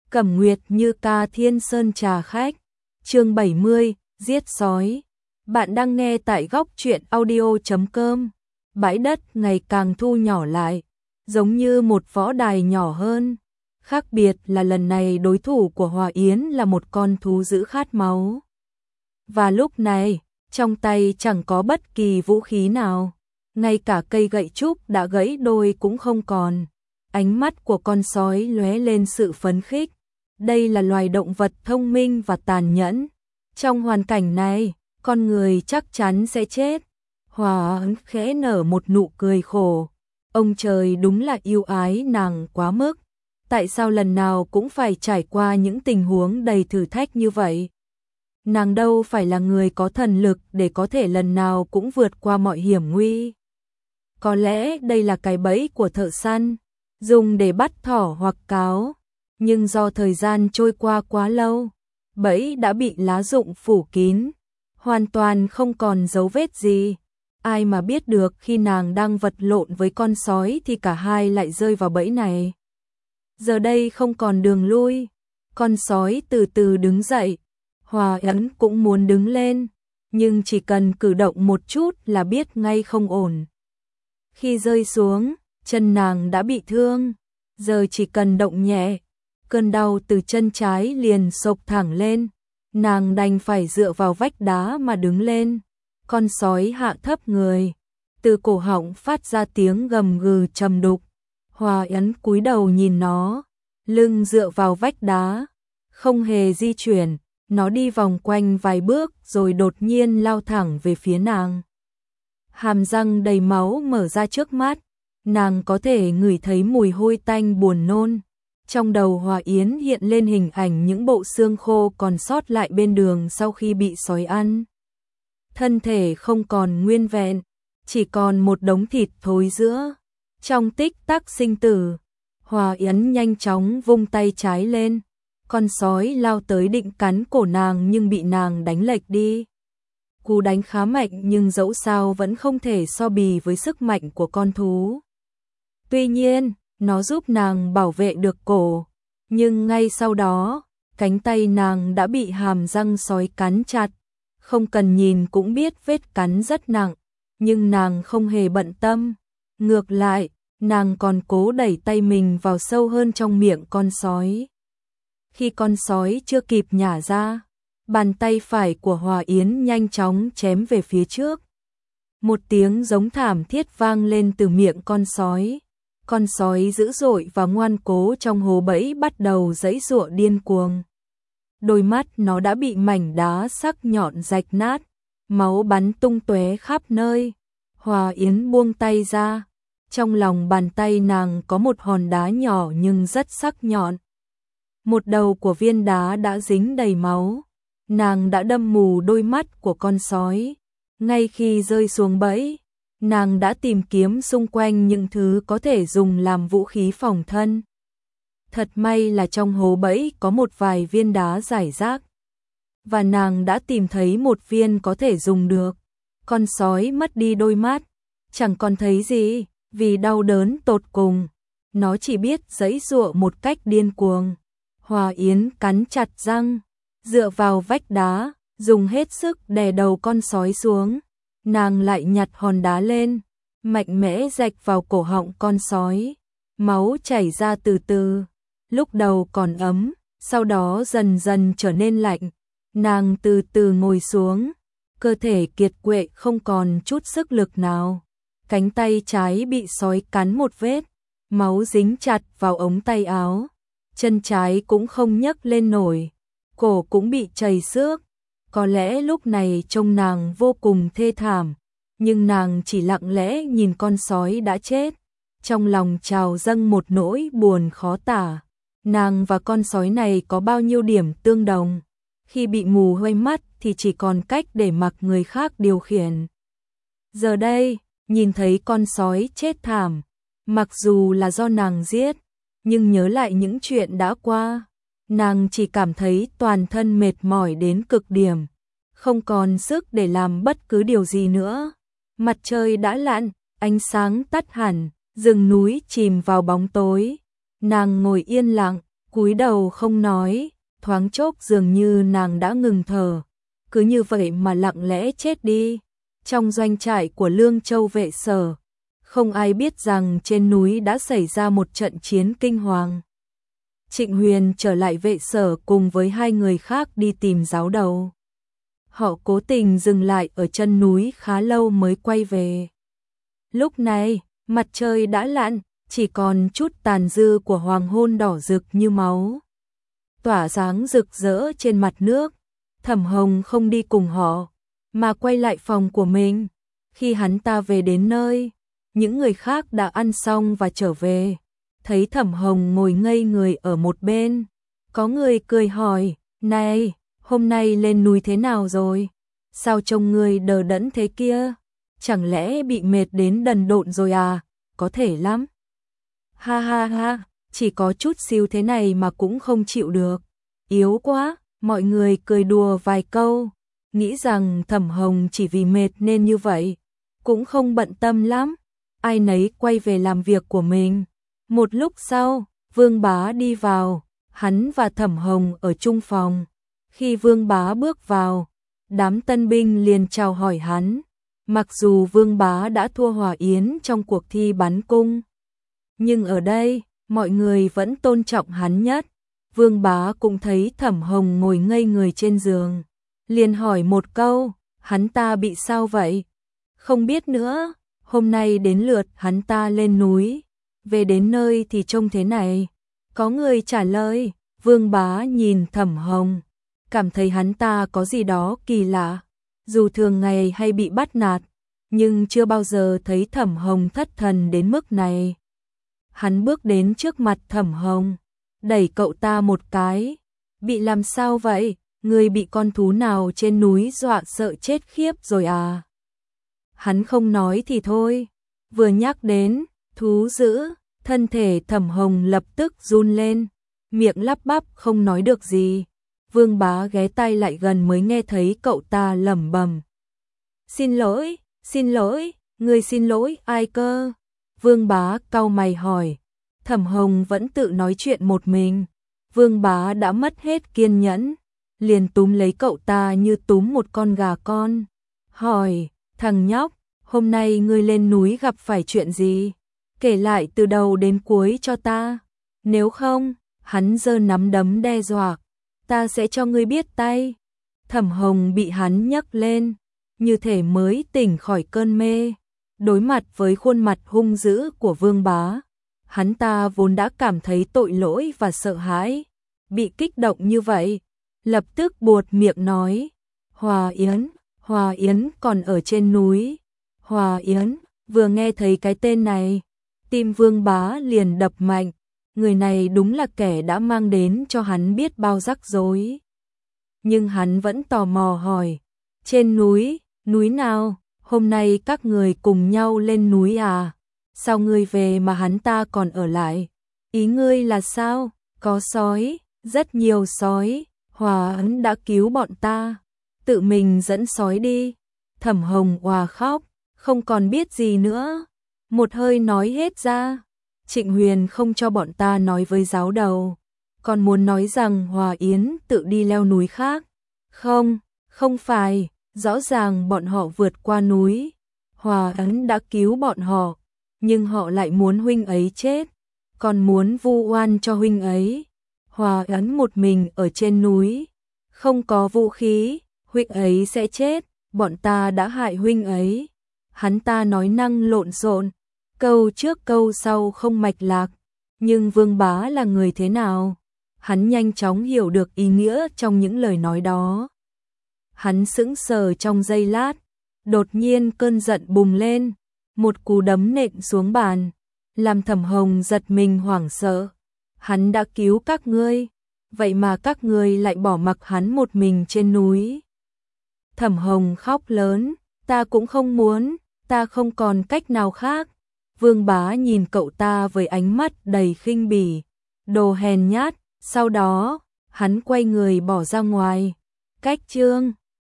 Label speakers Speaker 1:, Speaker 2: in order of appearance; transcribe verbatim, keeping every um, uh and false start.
Speaker 1: Cẩm Nguyệt Như Ca Thiên Sơn Trà Khách. Chương bảy mươi, giết sói. Bạn đang nghe tại góc truyện audio chấm com. Bãi đất ngày càng thu nhỏ lại, giống như một võ đài nhỏ hơn. Khác biệt là lần này đối thủ của Hòa Yến là một con thú dữ khát máu. Và lúc này, trong tay chẳng có bất kỳ vũ khí nào, ngay cả cây gậy trúc đã gãy đôi cũng không còn. Ánh mắt của con sói lóe lên sự phấn khích. Đây là loài động vật thông minh và tàn nhẫn. Trong hoàn cảnh này, con người chắc chắn sẽ chết. Hòa Yến khẽ nở một nụ cười khổ. Ông trời đúng là yêu ái nàng quá mức. Tại sao lần nào cũng phải trải qua những tình huống đầy thử thách như vậy? Nàng đâu phải là người có thần lực để có thể lần nào cũng vượt qua mọi hiểm nguy. Có lẽ đây là cái bẫy của thợ săn, dùng để bắt thỏ hoặc cáo. Nhưng do thời gian trôi qua quá lâu, bẫy đã bị lá rụng phủ kín, hoàn toàn không còn dấu vết gì. Ai mà biết được khi nàng đang vật lộn với con sói thì cả hai lại rơi vào bẫy này. Giờ đây không còn đường lui, con sói từ từ đứng dậy. Hòa Yến cũng muốn đứng lên, nhưng chỉ cần cử động một chút là biết ngay không ổn. Khi rơi xuống, chân nàng đã bị thương, giờ chỉ cần động nhẹ, cơn đau từ chân trái liền xộc thẳng lên. Nàng đành phải dựa vào vách đá mà đứng lên. Con sói hạ thấp người, từ cổ họng phát ra tiếng gầm gừ trầm đục. Hòa Yến cúi đầu nhìn nó, lưng dựa vào vách đá, không hề di chuyển. Nó đi vòng quanh vài bước rồi đột nhiên lao thẳng về phía nàng. Hàm răng đầy máu mở ra trước mắt, nàng có thể ngửi thấy mùi hôi tanh buồn nôn. Trong đầu Hòa Yến hiện lên hình ảnh những bộ xương khô còn sót lại bên đường sau khi bị sói ăn. Thân thể không còn nguyên vẹn, chỉ còn một đống thịt thối rữa. Trong tích tắc sinh tử, Hòa Yến nhanh chóng vung tay trái lên. Con sói lao tới định cắn cổ nàng nhưng bị nàng đánh lệch đi. Cú đánh khá mạnh nhưng dẫu sao vẫn không thể so bì với sức mạnh của con thú. Tuy nhiên, nó giúp nàng bảo vệ được cổ. Nhưng ngay sau đó, cánh tay nàng đã bị hàm răng sói cắn chặt. Không cần nhìn cũng biết vết cắn rất nặng. Nhưng nàng không hề bận tâm. Ngược lại, nàng còn cố đẩy tay mình vào sâu hơn trong miệng con sói. Khi con sói chưa kịp nhả ra, bàn tay phải của Hòa Yến nhanh chóng chém về phía trước. Một tiếng giống thảm thiết vang lên từ miệng con sói. Con sói dữ dội và ngoan cố trong hố bẫy bắt đầu giãy giụa điên cuồng. Đôi mắt nó đã bị mảnh đá sắc nhọn rạch nát, máu bắn tung tóe khắp nơi. Hòa Yến buông tay ra, trong lòng bàn tay nàng có một hòn đá nhỏ nhưng rất sắc nhọn. Một đầu của viên đá đã dính đầy máu. Nàng đã đâm mù đôi mắt của con sói. Ngay khi rơi xuống bẫy, nàng đã tìm kiếm xung quanh những thứ có thể dùng làm vũ khí phòng thân. Thật may là trong hố bẫy có một vài viên đá rải rác. Và nàng đã tìm thấy một viên có thể dùng được. Con sói mất đi đôi mắt, chẳng còn thấy gì, vì đau đớn tột cùng. Nó chỉ biết giãy giụa một cách điên cuồng. Hòa Yến cắn chặt răng, dựa vào vách đá, dùng hết sức đè đầu con sói xuống. Nàng lại nhặt hòn đá lên, mạnh mẽ rạch vào cổ họng con sói. Máu chảy ra từ từ, lúc đầu còn ấm, sau đó dần dần trở nên lạnh. Nàng từ từ ngồi xuống, cơ thể kiệt quệ không còn chút sức lực nào. Cánh tay trái bị sói cắn một vết, máu dính chặt vào ống tay áo. Chân trái cũng không nhấc lên nổi, cổ cũng bị trầy xước. Có lẽ lúc này trông nàng vô cùng thê thảm, nhưng nàng chỉ lặng lẽ nhìn con sói đã chết. Trong lòng trào dâng một nỗi buồn khó tả. Nàng và con sói này có bao nhiêu điểm tương đồng. Khi bị mù hoe mắt thì chỉ còn cách để mặc người khác điều khiển. Giờ đây, nhìn thấy con sói chết thảm, mặc dù là do nàng giết, nhưng nhớ lại những chuyện đã qua, nàng chỉ cảm thấy toàn thân mệt mỏi đến cực điểm, không còn sức để làm bất cứ điều gì nữa. Mặt trời đã lặn, ánh sáng tắt hẳn, rừng núi chìm vào bóng tối. Nàng ngồi yên lặng, cúi đầu không nói, thoáng chốc dường như nàng đã ngừng thở, cứ như vậy mà lặng lẽ chết đi. Trong doanh trại của Lương Châu vệ sở, không ai biết rằng trên núi đã xảy ra một trận chiến kinh hoàng. Trịnh Huyền trở lại vệ sở cùng với hai người khác đi tìm giáo đầu. Họ cố tình dừng lại ở chân núi khá lâu mới quay về. Lúc này, mặt trời đã lặn, chỉ còn chút tàn dư của hoàng hôn đỏ rực như máu, tỏa sáng rực rỡ trên mặt nước. Thẩm Hồng không đi cùng họ, mà quay lại phòng của mình. Khi hắn ta về đến nơi, những người khác đã ăn xong và trở về. Thấy Thẩm Hồng ngồi ngây người ở một bên, có người cười hỏi, này, hôm nay lên núi thế nào rồi? Sao trông người đờ đẫn thế kia? Chẳng lẽ bị mệt đến đần độn rồi à? Có thể lắm. Ha ha ha, chỉ có chút xíu thế này mà cũng không chịu được. Yếu quá, mọi người cười đùa vài câu, nghĩ rằng Thẩm Hồng chỉ vì mệt nên như vậy, cũng không bận tâm lắm. Ai nấy quay về làm việc của mình. Một lúc sau, Vương Bá đi vào, hắn và Thẩm Hồng ở chung phòng. Khi Vương Bá bước vào, đám tân binh liền chào hỏi hắn. Mặc dù Vương Bá đã thua Hòa Yến trong cuộc thi bắn cung, nhưng ở đây, mọi người vẫn tôn trọng hắn nhất. Vương Bá cũng thấy Thẩm Hồng ngồi ngây người trên giường, liền hỏi một câu, hắn ta bị sao vậy? Không biết nữa, hôm nay đến lượt hắn ta lên núi, về đến nơi thì trông thế này. Có người trả lời. Vương Bá nhìn Thẩm Hồng, cảm thấy hắn ta có gì đó kỳ lạ. Dù thường ngày hay bị bắt nạt, nhưng chưa bao giờ thấy Thẩm Hồng thất thần đến mức này. Hắn bước đến trước mặt Thẩm Hồng, đẩy cậu ta một cái. Bị làm sao vậy? Người bị con thú nào trên núi dọa sợ chết khiếp rồi à? Hắn không nói thì thôi, vừa nhắc đến thú dữ, thân thể Thẩm Hồng lập tức run lên, miệng lắp bắp không nói được gì. Vương Bá ghé tai lại gần mới nghe thấy cậu ta lẩm bẩm. Xin lỗi, xin lỗi, người xin lỗi ai cơ? Vương Bá cau mày hỏi. Thẩm Hồng vẫn tự nói chuyện một mình. Vương Bá đã mất hết kiên nhẫn, liền túm lấy cậu ta như túm một con gà con. Hỏi, thằng nhóc, hôm nay ngươi lên núi gặp phải chuyện gì? Kể lại từ đầu đến cuối cho ta. Nếu không, hắn giơ nắm đấm đe dọa, ta sẽ cho ngươi biết tay. Thẩm Hồng bị hắn nhấc lên, như thể mới tỉnh khỏi cơn mê. Đối mặt với khuôn mặt hung dữ của Vương Bá, hắn ta vốn đã cảm thấy tội lỗi và sợ hãi. Bị kích động như vậy, lập tức buột miệng nói, Hòa Yến, Hòa Yến còn ở trên núi. Hòa Yến, vừa nghe thấy cái tên này, tim Vương Bá liền đập mạnh. Người này đúng là kẻ đã mang đến cho hắn biết bao rắc rối. Nhưng hắn vẫn tò mò hỏi, trên núi, núi nào? Hôm nay các người cùng nhau lên núi à? Sao ngươi về mà hắn ta còn ở lại? Ý ngươi là sao? Có sói, rất nhiều sói. Hòa Ấn đã cứu bọn ta, tự mình dẫn sói đi. Thẩm Hồng òa khóc, không còn biết gì nữa, một hơi nói hết ra. Trịnh Huyền không cho bọn ta nói với giáo đầu, còn muốn nói rằng Hòa Yến tự đi leo núi khác. Không, không phải, rõ ràng bọn họ vượt qua núi, Hòa Ấn đã cứu bọn họ, nhưng họ lại muốn huynh ấy chết, còn muốn vu oan cho huynh ấy. Hòa Ấn một mình ở trên núi, không có vũ khí, huynh ấy sẽ chết, bọn ta đã hại huynh ấy. Hắn ta nói năng lộn xộn, câu trước câu sau không mạch lạc, nhưng Vương Bá là người thế nào? Hắn nhanh chóng hiểu được ý nghĩa trong những lời nói đó. Hắn sững sờ trong giây lát, đột nhiên cơn giận bùng lên, một cú đấm nện xuống bàn, làm Thẩm Hồng giật mình hoảng sợ. Hắn đã cứu các ngươi, vậy mà các ngươi lại bỏ mặc hắn một mình trên núi. Thẩm Hồng khóc lớn, ta cũng không muốn, ta không còn cách nào khác. Vương Bá nhìn cậu ta với ánh mắt đầy khinh bỉ, đồ hèn nhát. Sau đó, hắn quay người bỏ ra ngoài. Cách chương